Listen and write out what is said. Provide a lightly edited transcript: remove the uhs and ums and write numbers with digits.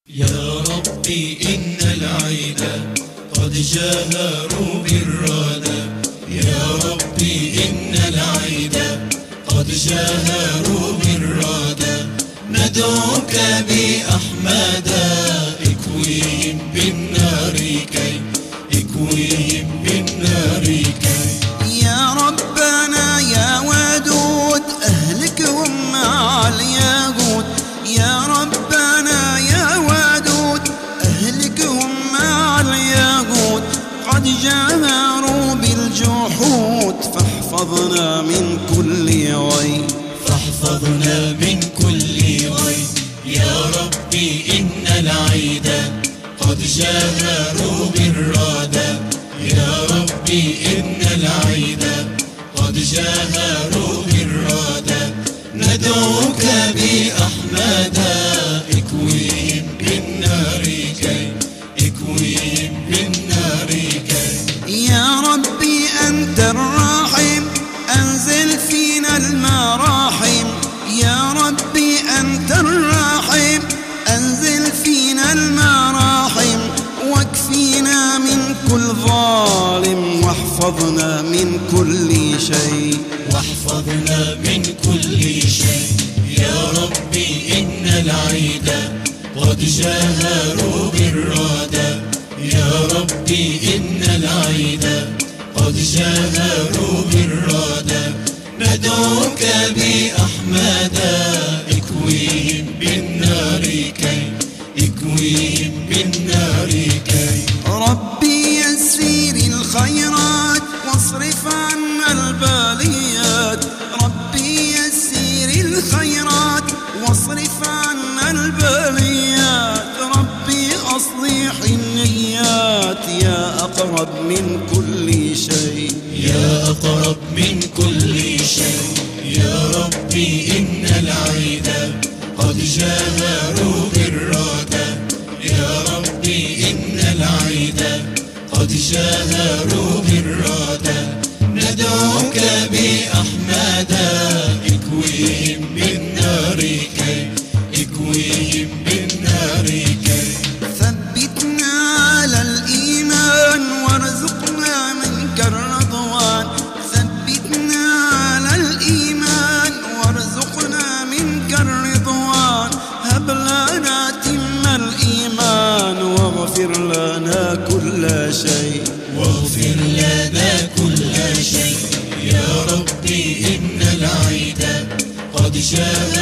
يا ربي إن العيد قد جاهروا بالرادى. يا ربي إن العيد قد جاهروا بالرادى. ندعوك بأحمد اكويهم بالنار كي اكويهم بالنار كي. يا ربنا يا ودود أهلكهم مع الياقوت. يا ربنا يا ودود أهلكهم مع الياقوت. قد جاهروا بالجحود فاحفظنا من كل ويل. فاحفظنا من كل ويل. يا ربي إن العيد قد جاهروا بالرادى. يا ربي إن العيد قد جاهروا بالرادى. ندعوك بأحمد اكويهم بالنار كي اكويهم بالنار كي. يا ربي أنت الراحم أنزل فينا المراحم. يا ربي أنت الراحم أنزل فينا المراحم. واكفينا من كل ظالم واحفظنا من كل شيء. واحفظنا من كل شيء. يا ربي إن العيد قد جاهروا بالرادى. يا ربي إن العيد قد جاهروا بالرادى. ندعوك بأحمد اكويهم بالنار كي اكويهم بالنار كي. ربي يسير الخيرات واصرف عنا الباليات. ربي يسير الخيرات واصرف عنا الباليات. ربي أصلح النيات يا أقرب من كل شيء. يا أقرب من كل شيء. يا ربي إن العيد قد جاهروا بالرادى. يا ربي إن العيد قد جاهروا بالرادى. ندعوك بأحمد اكويهم بالنار كي اكويهم بالنار كي. ثبتنا على الإيمان وارزقنا منك الرضوان. ثبتنا على الإيمان وارزقنا منك الرضوان. هب لنا تم الإيمان واغفر لنا كل شيء. واغفر لنا كل شيء. يا ربي إن العيد قد جاء